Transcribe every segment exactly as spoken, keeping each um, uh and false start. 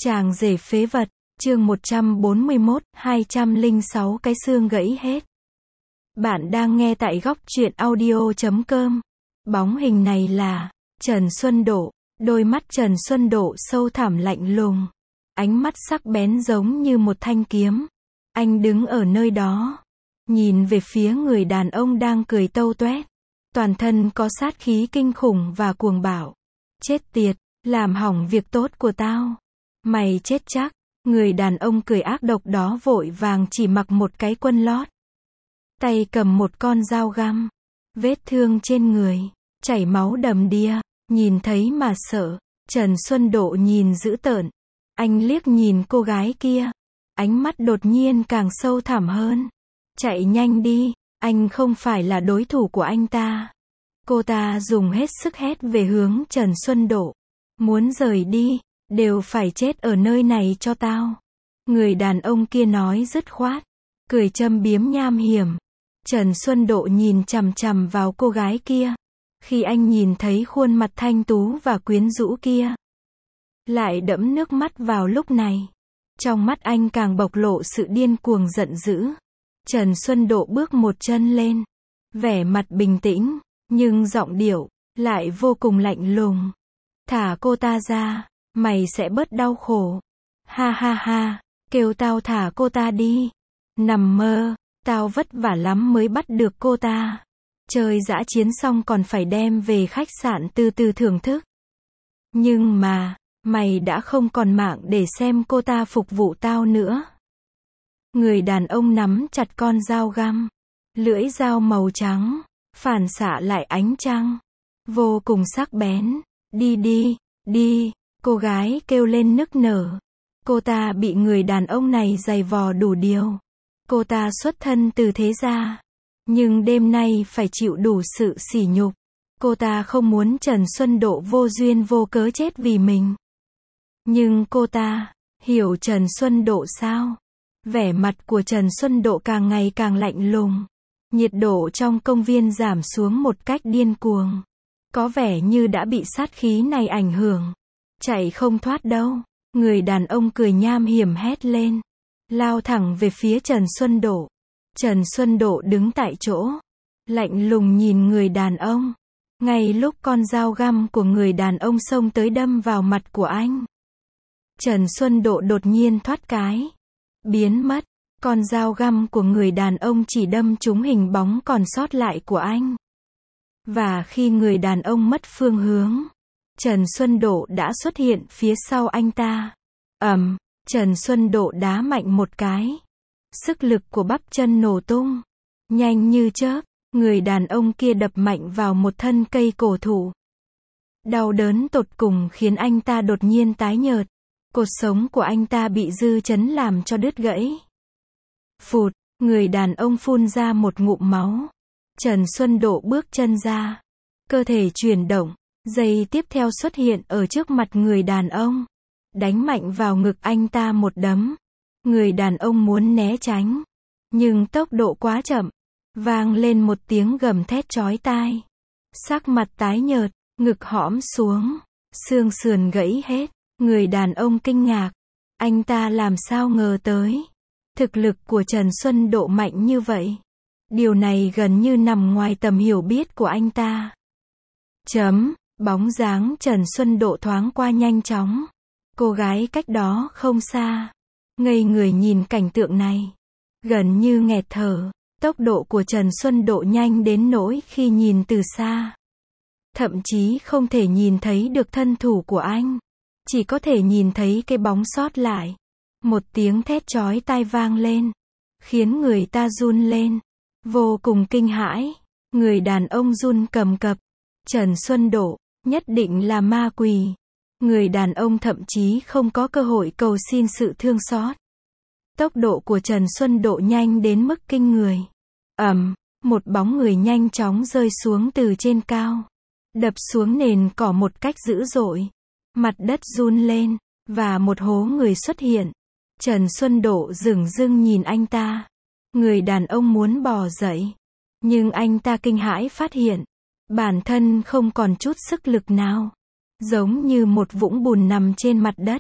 Chàng rể phế vật, chương một trăm bốn mươi mốt, hai trăm lẻ sáu cái xương gãy hết. Bạn đang nghe tại góc truyện audio chấm com. Bóng hình này là Trần Xuân Độ, đôi mắt Trần Xuân Độ sâu thẳm lạnh lùng, ánh mắt sắc bén giống như một thanh kiếm. Anh đứng ở nơi đó, nhìn về phía người đàn ông đang cười tâu toét, toàn thân có sát khí kinh khủng và cuồng bạo. Chết tiệt, làm hỏng việc tốt của tao. Mày chết chắc. Người đàn ông cười ác độc đó vội vàng chỉ mặc một cái quần lót, tay cầm một con dao găm, vết thương trên người, chảy máu đầm đìa, nhìn thấy mà sợ. Trần Xuân Độ nhìn dữ tợn, anh liếc nhìn cô gái kia, ánh mắt đột nhiên càng sâu thẳm hơn. Chạy nhanh đi, anh không phải là đối thủ của anh ta. Cô ta dùng hết sức hét về hướng Trần Xuân Độ, muốn rời đi, đều phải chết ở nơi này cho tao. Người đàn ông kia nói dứt khoát, cười châm biếm nham hiểm. Trần Xuân Độ nhìn chằm chằm vào cô gái kia. Khi anh nhìn thấy khuôn mặt thanh tú và quyến rũ kia, lại đẫm nước mắt vào lúc này. Trong mắt anh càng bộc lộ sự điên cuồng giận dữ. Trần Xuân Độ bước một chân lên, vẻ mặt bình tĩnh, nhưng giọng điệu lại vô cùng lạnh lùng. Thả cô ta ra, mày sẽ bớt đau khổ. Ha ha ha, kêu tao thả cô ta đi. Nằm mơ, tao vất vả lắm mới bắt được cô ta. Chơi dã chiến xong còn phải đem về khách sạn từ từ thưởng thức. Nhưng mà, mày đã không còn mạng để xem cô ta phục vụ tao nữa. Người đàn ông nắm chặt con dao găm, lưỡi dao màu trắng, phản xạ lại ánh trăng, vô cùng sắc bén. Đi đi, đi. Cô gái kêu lên nức nở. Cô ta bị người đàn ông này giày vò đủ điều. Cô ta xuất thân từ thế gia, nhưng đêm nay phải chịu đủ sự sỉ nhục. Cô ta không muốn Trần Xuân Độ vô duyên vô cớ chết vì mình. Nhưng cô ta hiểu Trần Xuân Độ sao? Vẻ mặt của Trần Xuân Độ càng ngày càng lạnh lùng. Nhiệt độ trong công viên giảm xuống một cách điên cuồng. Có vẻ như đã bị sát khí này ảnh hưởng. Chạy không thoát đâu. Người đàn ông cười nham hiểm hét lên, lao thẳng về phía Trần Xuân Độ. Trần Xuân Độ đứng tại chỗ, lạnh lùng nhìn người đàn ông. Ngay lúc con dao găm của người đàn ông xông tới đâm vào mặt của anh, Trần Xuân Độ đột nhiên thoát cái, biến mất. Con dao găm của người đàn ông chỉ đâm trúng hình bóng còn sót lại của anh. Và khi người đàn ông mất phương hướng, Trần Xuân Độ đã xuất hiện phía sau anh ta. Ầm, Trần Xuân Độ đá mạnh một cái. Sức lực của bắp chân nổ tung. Nhanh như chớp, người đàn ông kia đập mạnh vào một thân cây cổ thụ. Đau đớn tột cùng khiến anh ta đột nhiên tái nhợt. Cột sống của anh ta bị dư chấn làm cho đứt gãy. Phụt, người đàn ông phun ra một ngụm máu. Trần Xuân Độ bước chân ra, cơ thể chuyển động. Giây tiếp theo xuất hiện ở trước mặt người đàn ông, đánh mạnh vào ngực anh ta một đấm. Người đàn ông muốn né tránh, nhưng tốc độ quá chậm. Vang lên một tiếng gầm thét chói tai. Sắc mặt tái nhợt, ngực hõm xuống, xương sườn gãy hết. Người đàn ông kinh ngạc, anh ta làm sao ngờ tới thực lực của Trần Xuân Độ mạnh như vậy. Điều này gần như nằm ngoài tầm hiểu biết của anh ta. Chấm. Bóng dáng Trần Xuân Độ thoáng qua nhanh chóng. Cô gái cách đó không xa, ngây người nhìn cảnh tượng này, gần như nghẹt thở. Tốc độ của Trần Xuân Độ nhanh đến nỗi khi nhìn từ xa, thậm chí không thể nhìn thấy được thân thủ của anh, chỉ có thể nhìn thấy cái bóng sót lại. Một tiếng thét chói tai vang lên, khiến người ta run lên, vô cùng kinh hãi. Người đàn ông run cầm cập. Trần Xuân Độ nhất định là ma quỷ. Người đàn ông thậm chí không có cơ hội cầu xin sự thương xót. Tốc độ của Trần Xuân Độ nhanh đến mức kinh người. Ầm, một bóng người nhanh chóng rơi xuống từ trên cao, đập xuống nền cỏ một cách dữ dội. Mặt đất run lên, và một hố người xuất hiện. Trần Xuân Độ dửng dưng nhìn anh ta. Người đàn ông muốn bò dậy, nhưng anh ta kinh hãi phát hiện bản thân không còn chút sức lực nào, giống như một vũng bùn nằm trên mặt đất,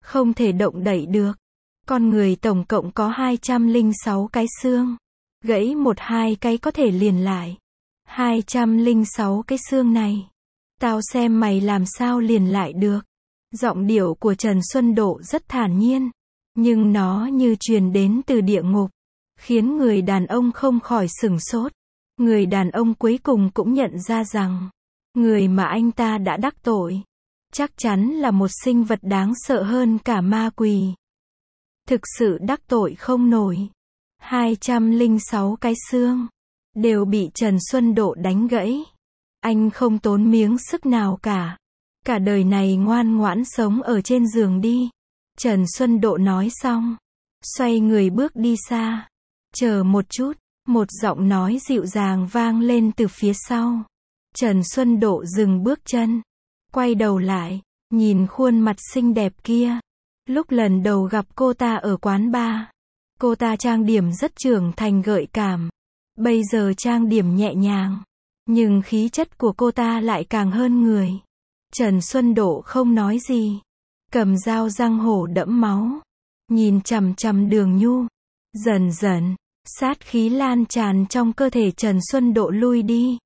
không thể động đậy được. Con người tổng cộng có hai trăm lẻ sáu cái xương. Gãy một hai cái có thể liền lại. hai trăm lẻ sáu cái xương này. Tao xem mày làm sao liền lại được. Giọng điệu của Trần Xuân Độ rất thản nhiên. Nhưng nó như truyền đến từ địa ngục. Khiến người đàn ông không khỏi sửng sốt. Người đàn ông cuối cùng cũng nhận ra rằng. Người mà anh ta đã đắc tội. Chắc chắn là một sinh vật đáng sợ hơn cả ma quỷ. Thực sự đắc tội không nổi. hai trăm lẻ sáu cái xương. Đều bị Trần Xuân Độ đánh gãy. Anh không tốn miếng sức nào cả. Cả đời này ngoan ngoãn sống ở trên giường đi. Trần Xuân Độ nói xong. Xoay người bước đi xa. Chờ một chút. Một giọng nói dịu dàng vang lên từ phía sau. Trần Xuân Độ dừng bước chân. Quay đầu lại. Nhìn khuôn mặt xinh đẹp kia. Lúc lần đầu gặp cô ta ở quán bar. Cô ta trang điểm rất trưởng thành gợi cảm. Bây giờ trang điểm nhẹ nhàng. Nhưng khí chất của cô ta lại càng hơn người. Trần Xuân Độ không nói gì. Cầm dao răng hổ đẫm máu. Nhìn chằm chằm Đường Nhu. Dần dần. Sát khí lan tràn trong cơ thể Trần Xuân Độ lui đi.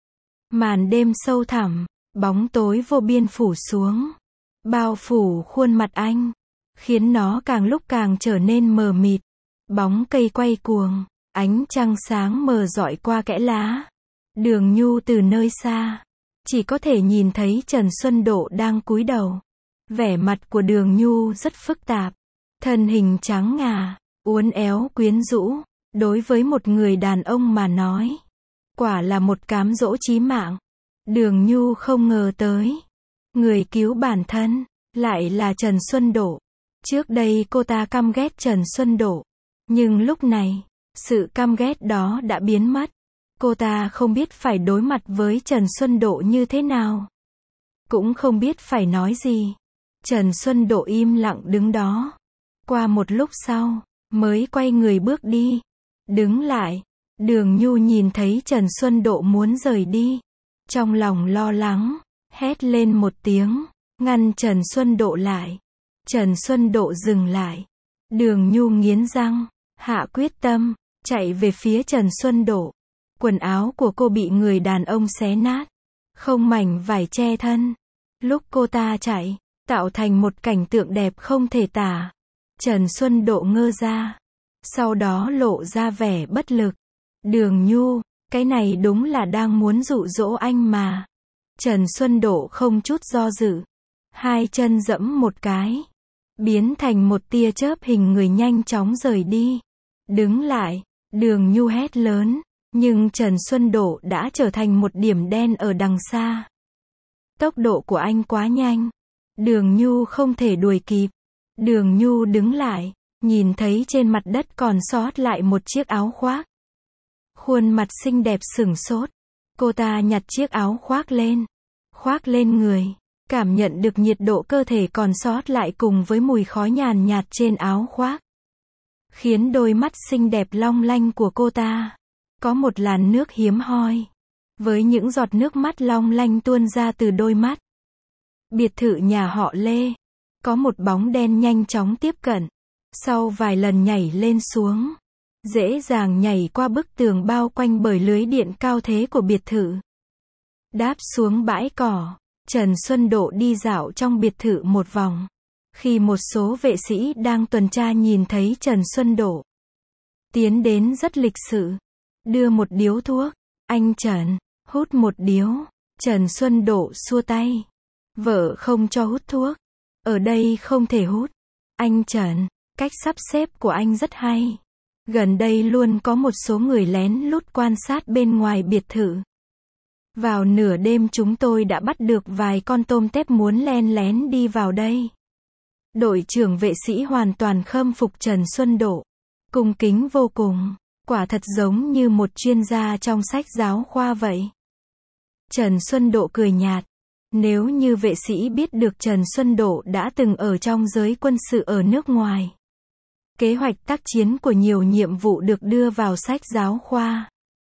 Màn đêm sâu thẳm. Bóng tối vô biên phủ xuống. Bao phủ khuôn mặt anh. Khiến nó càng lúc càng trở nên mờ mịt. Bóng cây quay cuồng. Ánh trăng sáng mờ rọi qua kẽ lá. Đường Nhu từ nơi xa. Chỉ có thể nhìn thấy Trần Xuân Độ đang cúi đầu. Vẻ mặt của Đường Nhu rất phức tạp. Thân hình trắng ngà. Uốn éo quyến rũ. Đối với một người đàn ông mà nói. Quả là một cám dỗ chí mạng. Đường Nhu không ngờ tới. Người cứu bản thân. Lại là Trần Xuân Độ. Trước đây cô ta căm ghét Trần Xuân Độ. Nhưng lúc này. Sự căm ghét đó đã biến mất. Cô ta không biết phải đối mặt với Trần Xuân Độ như thế nào. Cũng không biết phải nói gì. Trần Xuân Độ im lặng đứng đó. Qua một lúc sau. Mới quay người bước đi. Đứng lại. Đường Nhu nhìn thấy Trần Xuân Độ muốn rời đi. Trong lòng lo lắng. Hét lên một tiếng. Ngăn Trần Xuân Độ lại. Trần Xuân Độ dừng lại. Đường Nhu nghiến răng. Hạ quyết tâm. Chạy về phía Trần Xuân Độ. Quần áo của cô bị người đàn ông xé nát. Không mảnh vải che thân. Lúc cô ta chạy. Tạo thành một cảnh tượng đẹp không thể tả. Trần Xuân Độ ngơ ra. Sau đó lộ ra vẻ bất lực. Đường Nhu. Cái này đúng là đang muốn dụ dỗ anh mà. Trần Xuân Độ không chút do dự. Hai chân dẫm một cái. Biến thành một tia chớp hình người nhanh chóng rời đi. Đứng lại. Đường Nhu hét lớn. Nhưng Trần Xuân Độ đã trở thành một điểm đen ở đằng xa. Tốc độ của anh quá nhanh. Đường Nhu không thể đuổi kịp. Đường Nhu đứng lại. Nhìn thấy trên mặt đất còn sót lại một chiếc áo khoác. Khuôn mặt xinh đẹp sửng sốt. Cô ta nhặt chiếc áo khoác lên. Khoác lên người. Cảm nhận được nhiệt độ cơ thể còn sót lại cùng với mùi khói nhàn nhạt trên áo khoác. Khiến đôi mắt xinh đẹp long lanh của cô ta. Có một làn nước hiếm hoi. Với những giọt nước mắt long lanh tuôn ra từ đôi mắt. Biệt thự nhà họ Lê. Có một bóng đen nhanh chóng tiếp cận. Sau vài lần nhảy lên xuống. Dễ dàng nhảy qua bức tường bao quanh bởi lưới điện cao thế của biệt thự. Đáp xuống bãi cỏ. Trần Xuân Độ đi dạo trong biệt thự một vòng. Khi một số vệ sĩ đang tuần tra nhìn thấy Trần Xuân Độ. Tiến đến rất lịch sự. Đưa một điếu thuốc. Anh Trần, hút một điếu. Trần Xuân Độ xua tay. Vợ không cho hút thuốc. Ở đây không thể hút. Anh Trần, cách sắp xếp của anh rất hay. Gần đây luôn có một số người lén lút quan sát bên ngoài biệt thự. Vào nửa đêm chúng tôi đã bắt được vài con tôm tép muốn len lén đi vào đây. Đội trưởng vệ sĩ hoàn toàn khâm phục Trần Xuân Độ. Cung kính vô cùng. Quả thật giống như một chuyên gia trong sách giáo khoa vậy. Trần Xuân Độ cười nhạt. Nếu như vệ sĩ biết được Trần Xuân Độ đã từng ở trong giới quân sự ở nước ngoài. Kế hoạch tác chiến của nhiều nhiệm vụ được đưa vào sách giáo khoa.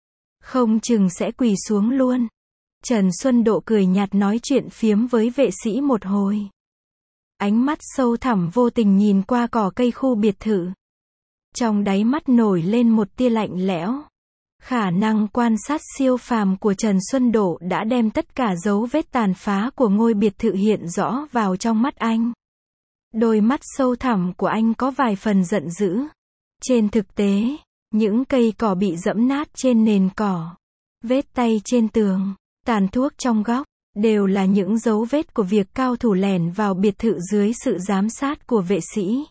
Không chừng sẽ quỳ xuống luôn. Trần Xuân Độ cười nhạt nói chuyện phiếm với vệ sĩ một hồi. Ánh mắt sâu thẳm vô tình nhìn qua cỏ cây khu biệt thự. Trong đáy mắt nổi lên một tia lạnh lẽo. Khả năng quan sát siêu phàm của Trần Xuân Độ đã đem tất cả dấu vết tàn phá của ngôi biệt thự hiện rõ vào trong mắt anh. Đôi mắt sâu thẳm của anh có vài phần giận dữ. Trên thực tế, những cây cỏ bị giẫm nát trên nền cỏ, vết tay trên tường, tàn thuốc trong góc, đều là những dấu vết của việc cao thủ lẻn vào biệt thự dưới sự giám sát của vệ sĩ.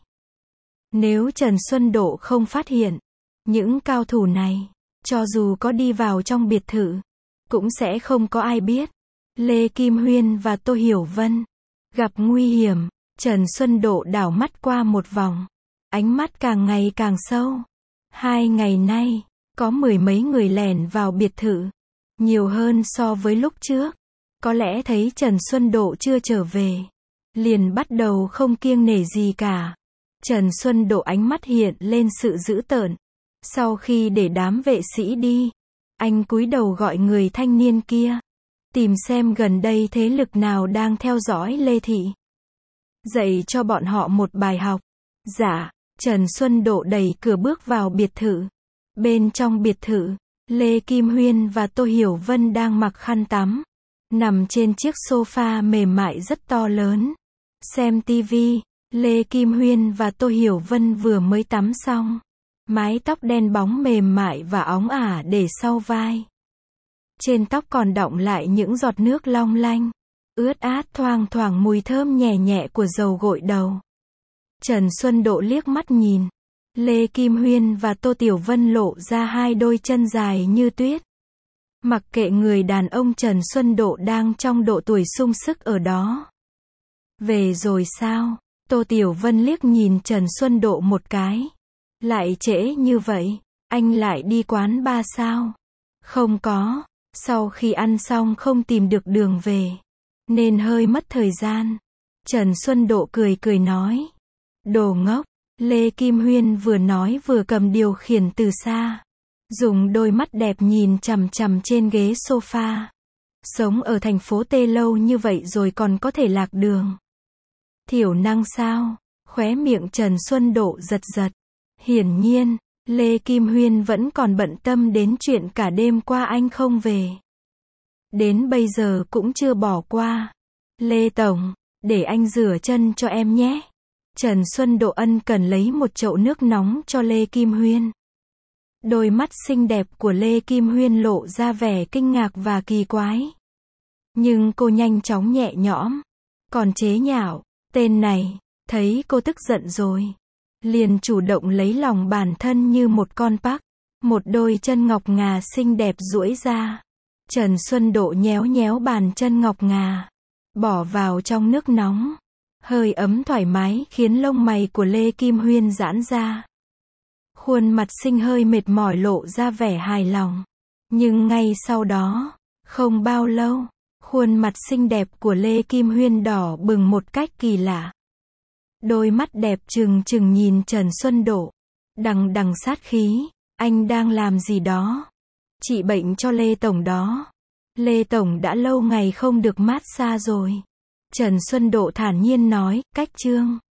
Nếu Trần Xuân Độ không phát hiện, những cao thủ này, cho dù có đi vào trong biệt thự, cũng sẽ không có ai biết. Lê Kim Huyên và Tô Hiểu Vân gặp nguy hiểm, Trần Xuân Độ đảo mắt qua một vòng, ánh mắt càng ngày càng sâu. Hai ngày nay, có mười mấy người lẻn vào biệt thự, nhiều hơn so với lúc trước. Có lẽ thấy Trần Xuân Độ chưa trở về, liền bắt đầu không kiêng nể gì cả. Trần Xuân Độ ánh mắt hiện lên sự dữ tợn. Sau khi để đám vệ sĩ đi, anh cúi đầu gọi người thanh niên kia, tìm xem gần đây thế lực nào đang theo dõi Lê Thị, dạy cho bọn họ một bài học. Dạ, Trần Xuân Độ đẩy cửa bước vào biệt thự. Bên trong biệt thự, Lê Kim Huyên và Tô Hiểu Vân đang mặc khăn tắm, nằm trên chiếc sofa mềm mại rất to lớn, xem tivi. Lê Kim Huyên và Tô Hiểu Vân vừa mới tắm xong, mái tóc đen bóng mềm mại và óng ả để sau vai. Trên tóc còn đọng lại những giọt nước long lanh, ướt át thoang thoảng mùi thơm nhẹ nhẹ của dầu gội đầu. Trần Xuân Độ liếc mắt nhìn, Lê Kim Huyên và Tô Tiểu Vân lộ ra hai đôi chân dài như tuyết. Mặc kệ người đàn ông Trần Xuân Độ đang trong độ tuổi sung sức ở đó. Về rồi sao? Tô Tiểu Vân liếc nhìn Trần Xuân Độ một cái. Lại trễ như vậy, anh lại đi quán bar sao? Không có, sau khi ăn xong không tìm được đường về, nên hơi mất thời gian. Trần Xuân Độ cười cười nói. Đồ ngốc, Lê Kim Huyên vừa nói vừa cầm điều khiển từ xa, dùng đôi mắt đẹp nhìn chằm chằm trên ghế sofa. Sống ở thành phố T lâu như vậy rồi còn có thể lạc đường. Thiểu năng sao? Khóe miệng Trần Xuân Độ giật giật. Hiển nhiên, Lê Kim Huyên vẫn còn bận tâm đến chuyện cả đêm qua anh không về. Đến bây giờ cũng chưa bỏ qua. Lê Tổng, để anh rửa chân cho em nhé. Trần Xuân Độ ân cần lấy một chậu nước nóng cho Lê Kim Huyên. Đôi mắt xinh đẹp của Lê Kim Huyên lộ ra vẻ kinh ngạc và kỳ quái. Nhưng cô nhanh chóng nhẹ nhõm, còn chế nhạo, tên này, thấy cô tức giận rồi, liền chủ động lấy lòng bản thân như một con pác, một đôi chân ngọc ngà xinh đẹp duỗi ra. Trần Xuân Độ nhéo nhéo bàn chân ngọc ngà, bỏ vào trong nước nóng. Hơi ấm thoải mái khiến lông mày của Lê Kim Huyên giãn ra. Khuôn mặt xinh hơi mệt mỏi lộ ra vẻ hài lòng. Nhưng ngay sau đó, không bao lâu, khuôn mặt xinh đẹp của Lê Kim Huyên đỏ bừng một cách kỳ lạ. Đôi mắt đẹp trừng trừng nhìn Trần Xuân Độ, đằng đằng sát khí. Anh đang làm gì đó? Trị bệnh cho Lê Tổng đó. Lê Tổng đã lâu ngày không được mát xa rồi. Trần Xuân Độ thản nhiên nói, cách chương.